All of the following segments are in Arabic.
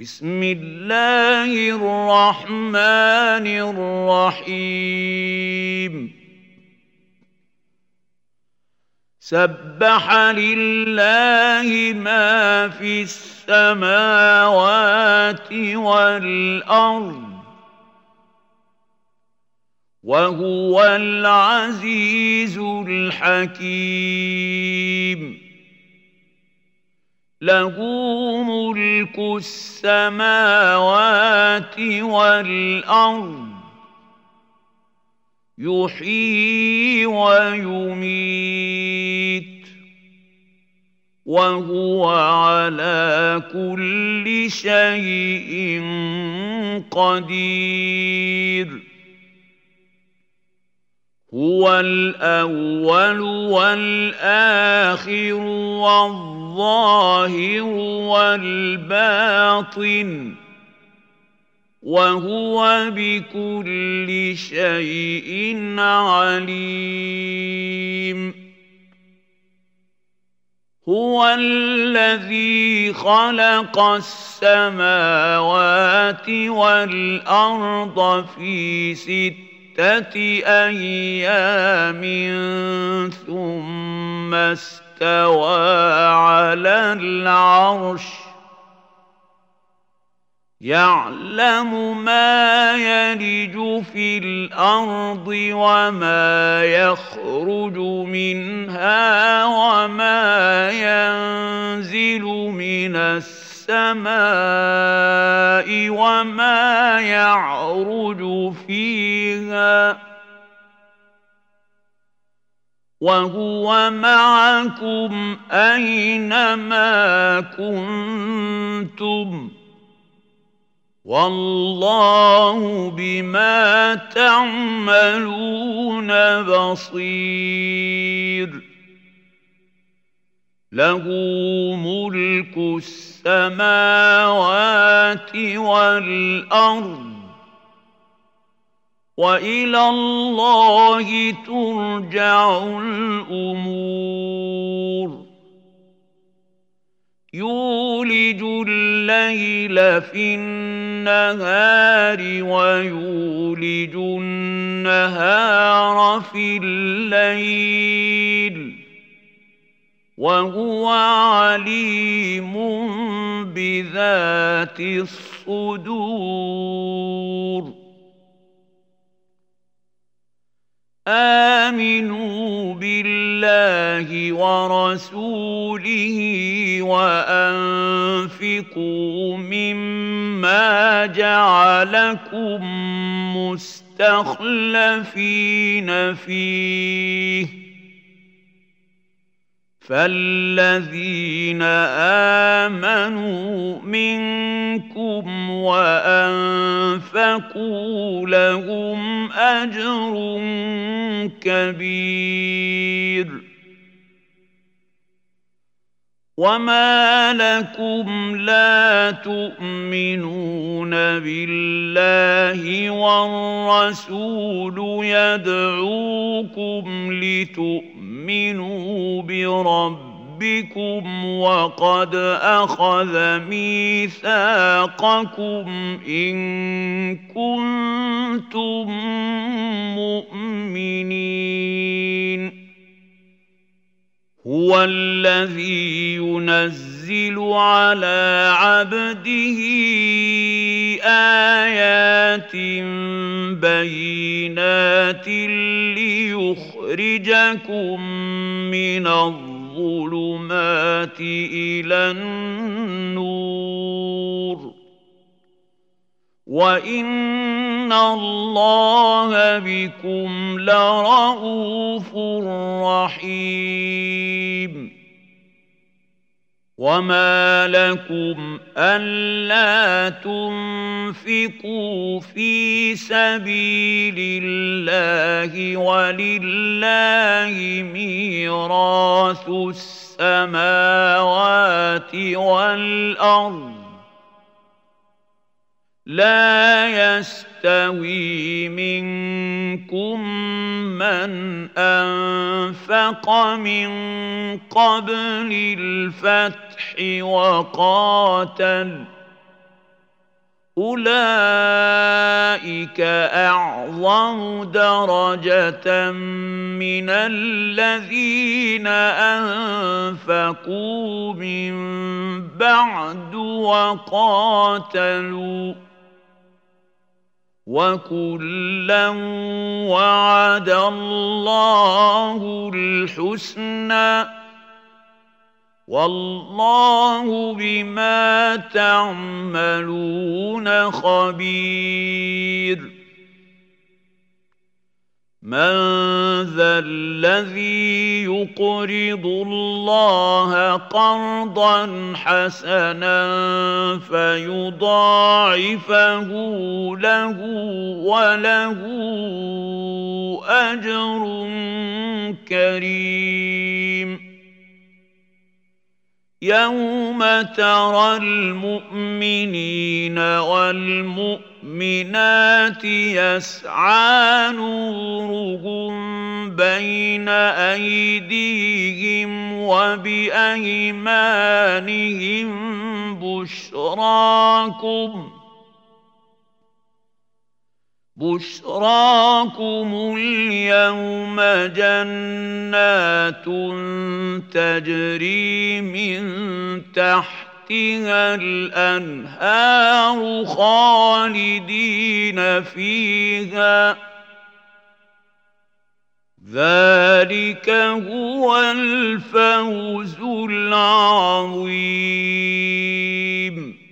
بسم الله الرحمن الرحيم سبح لله ما في السماوات والأرض وهو العزيز الحكيم له ملك السماوات والأرض يحيي ويميت وهو على كل شيء قدير هو الأول والآخر والظاهر والباطن وهو بكل شيء عليم هو الذي خلق السماوات والأرض في 6 أيام ثم استوى على العرش يعلم ما يلج في الأرض وما يخرج منها وما ينزل من السماء وما يعرج فيها وهو معكم أينما كنتم والله بما تعملون بصير له ملك السماوات والأرض وإلى الله ترجع الأمور يولج الليل في النهار ويولج النهار في الليل وهو عليم بذات الصدور آمنوا بالله ورسوله وأنفقوا مما جعلكم مستخلفين فيه فالذين آمنوا منكم وأنفقوا لهم أجر كبير وما لكم لا تؤمنون بالله والرسول يدعوكم لتؤمنوا بربكم وقد أخذ ميثاقكم إن كنتم مؤمنين هو الذي ينزل على عبده آيات بينات ليخرجكم من الظلمات إلى النور وإن الله بكم لرءوف رحيم وما لكم ألا تنفقوا في سبيل الله ولله ميراث السماوات والأرض لا يستوي منكم من أنفق من قبل الفتح وقاتل أولئك أعظم درجة من الذين أنفقوا من بعد وقاتلوا وكلا وعد الله الحسنى والله بما تعملون خبير من ذا الذي يقرض الله قرضا حسنا فيضاعفه له وله أجر كريم يوم ترى المؤمنين والمؤمنات يسعى نورهم بين أيديهم وبأيمانهم بشراكم اليوم جنات تجري من تحتها الأنهار خالدين فيها ذلك هو الفوز العظيم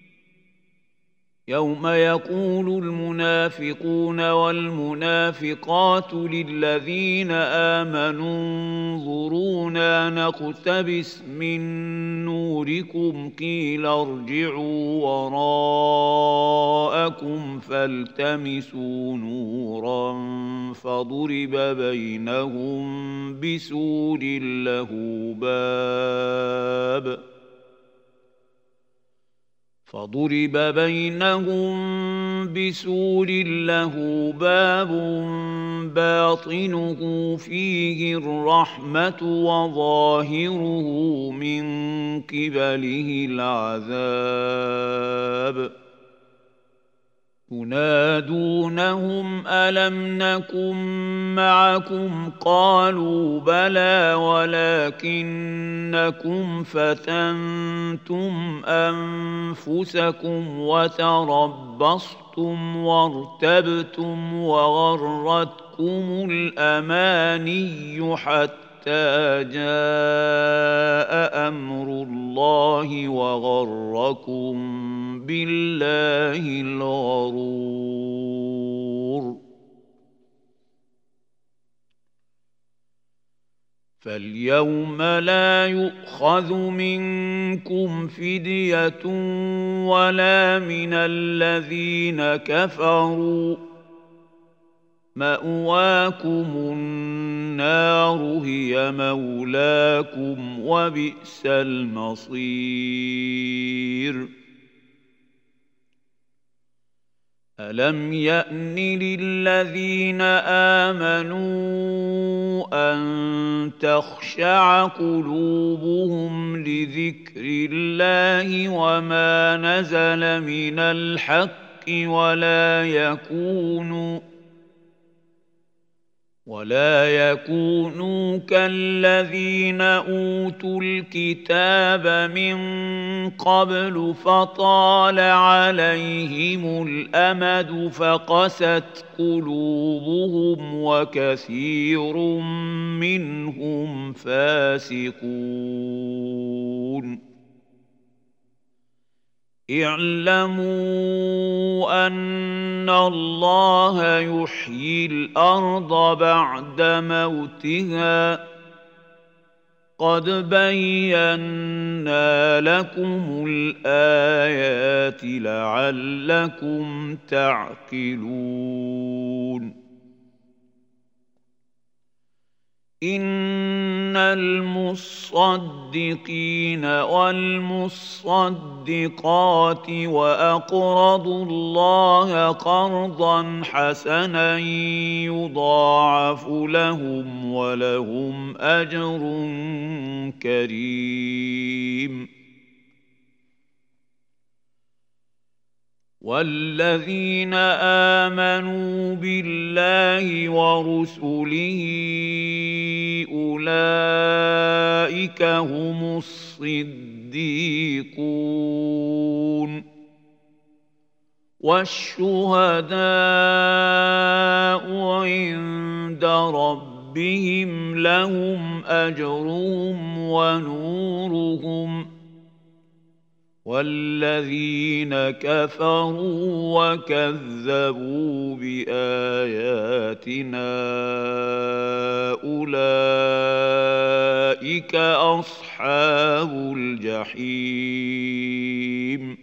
يوم يقول المنافقون والمنافقات للذين آمنوا انظرونا نقتبس من نوركم قيل ارجعوا وراءكم فالتمسوا نورا فضرب بينهم بسور له باب باطنه فيه الرحمة وظاهره من قبله العذاب ينادونهم ألم نكن معكم قالوا بلى ولكنكم فتنتم أنفسكم وتربصتم وارتبتم وغرتكم الأماني حتى جاء أمر الله وغركم بالله الغرور فاليوم لا يؤخذ منكم فدية ولا من الذين كفروا مأواكم النار هي مولاكم وبئس المصير ألم يأن للذين آمنوا أن تخشع قلوبهم لذكر الله وما نزل من الحق ولا يكونوا كالذين أوتوا الكتاب من قبل فطال عليهم الأمد فقست قلوبهم وكثير منهم فاسقون اعلموا أن الله يحيي الأرض بعد موتها قد بينا لكم الآيات لعلكم تعقلون إن المصدقين والمصدقات وأقرضوا الله قرضا حسنا يضاعف لهم ولهم أجر كريم والذين آمنوا بالله ورسله أولئك هم الصديقون والشهداء عند ربهم لهم أجرهم ونورهم والذين كفروا وكذبوا بآياتنا أولئك أصحاب الجحيم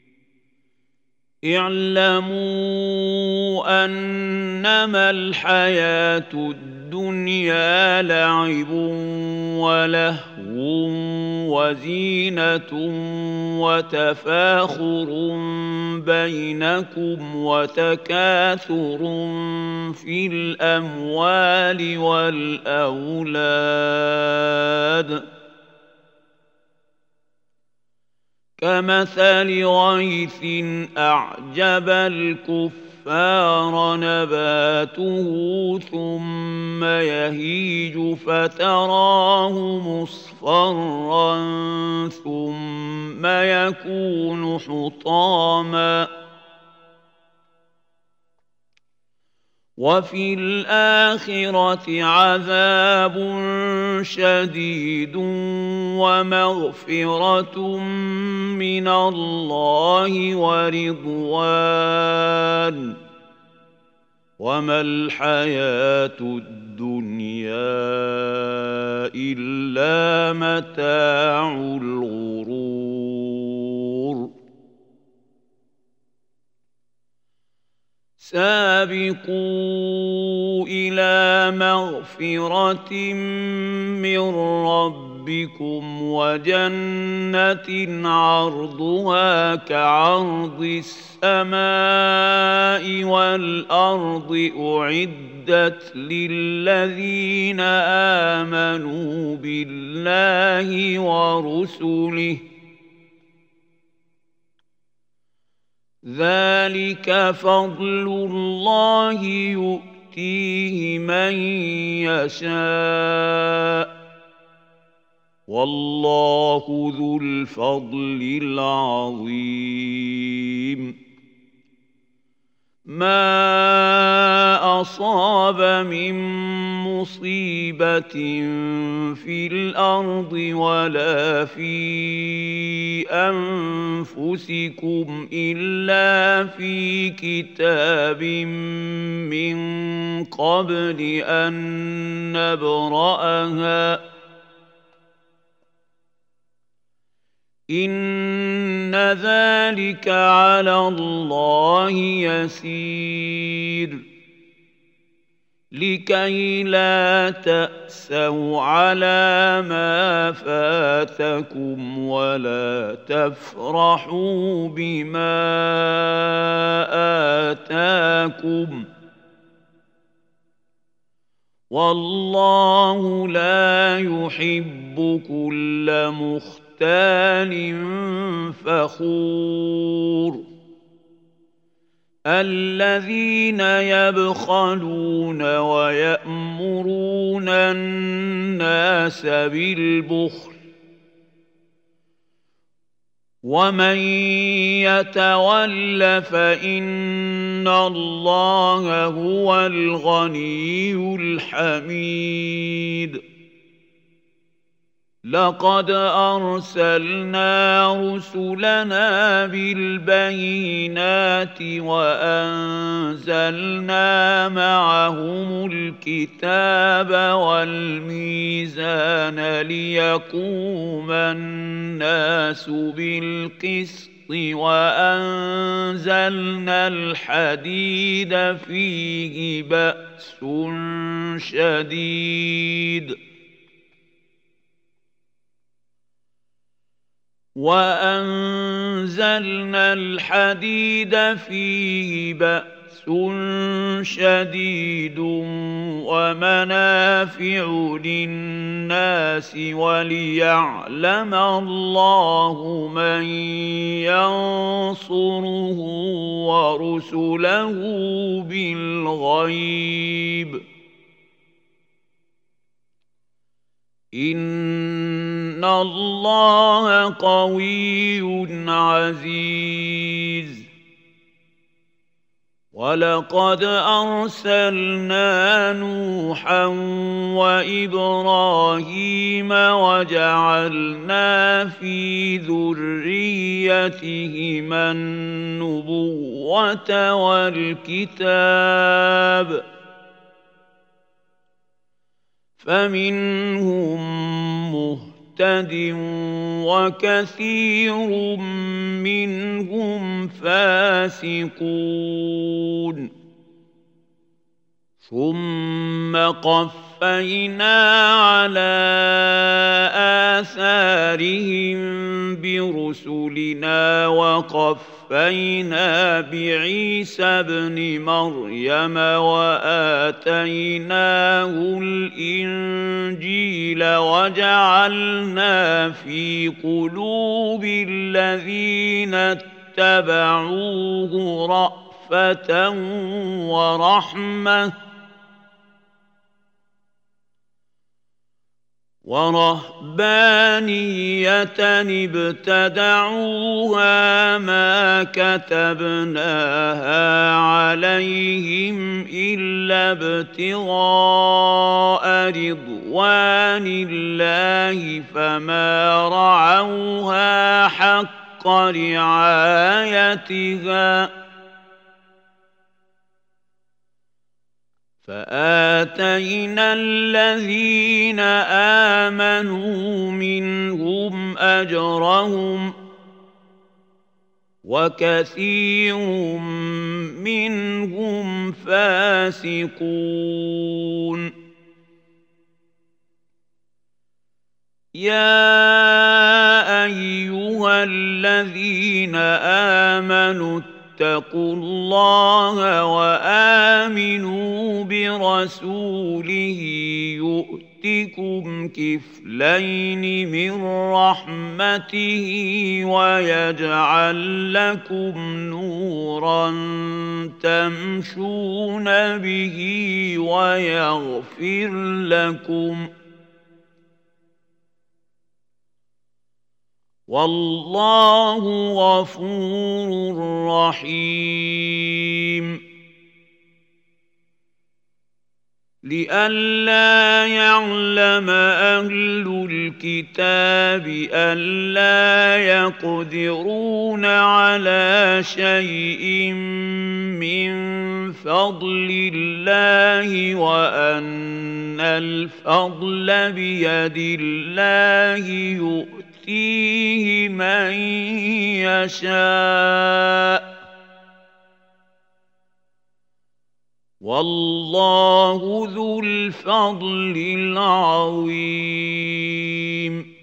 اعلموا أنما الحياة الدنيا لعب ولهو وزينة وتفاخر بينكم وتكاثر في الأموال والأولاد كمثل غيث أعجب الكفار نباته ثم يهيج فتراه مصفرا ثم يكون حطاما وفي الآخرة عذاب شديد ومغفرة من الله ورضوان وما الحياة الدنيا إلا متاع الغرور سابقوا إلى مغفرة من ربكم وجنة عرضها كعرض السماء والأرض أعدت للذين آمنوا بالله ورسله ذلك فضل الله يؤتيه من يشاء والله ذو الفضل العظيم ما أصاب من مصيبة في الأرض ولا في أنفسكم إلا في كتاب من قبل أن نبرأها إن ذلك على الله يسير لكي لا تأسوا على ما فاتكم ولا تفرحوا بما آتاكم والله لا يحب كل مختال فخور الذين يبخلون ويأمرون الناس بالبخل ومن يتول فإن الله هو الغني الحميد لقد أرسلنا رسلنا بالبينات وأنزلنا معهم الكتاب والميزان ليقوم الناس بالقسط وأنزلنا الحديد فيه بأس شديد وأنزلنا الحديد فيه بأس شديد ومنافع للناس وليعلم الله من ينصره ورسله بالغيب إن الله قوي عزيز ولقد أرسلنا نوحا وإبراهيم وجعلنا في ذريتهما النبوة والكتاب فمنهم مهتد وكثير منهم فاسقون ثم قفينا على آثارهم برسلنا وقفينا بعيسى ابن مريم وآتيناه الإنجيل وجعلنا في قلوب الذين اتبعوه رأفة ورهبانية ابتدعوها ما كتبناها عليهم إلا ابتغاء رضوان الله فما رعوها حق رعايتها فآتينا الذين آمنوا منهم أجرهم وكثير منهم فاسقون يا أيها الذين آمنوا اتقوا الله وآمنوا برسوله يؤتكم كفلين من رحمته ويجعل لكم نورا تمشون به ويغفر لكم والله غفور رحيم لئلا يعلم أهل الكتاب ألا يقدرون على شيء من فضل الله وأن الفضل بيد الله يؤتيه من يشاء والله ذو الفضل العظيم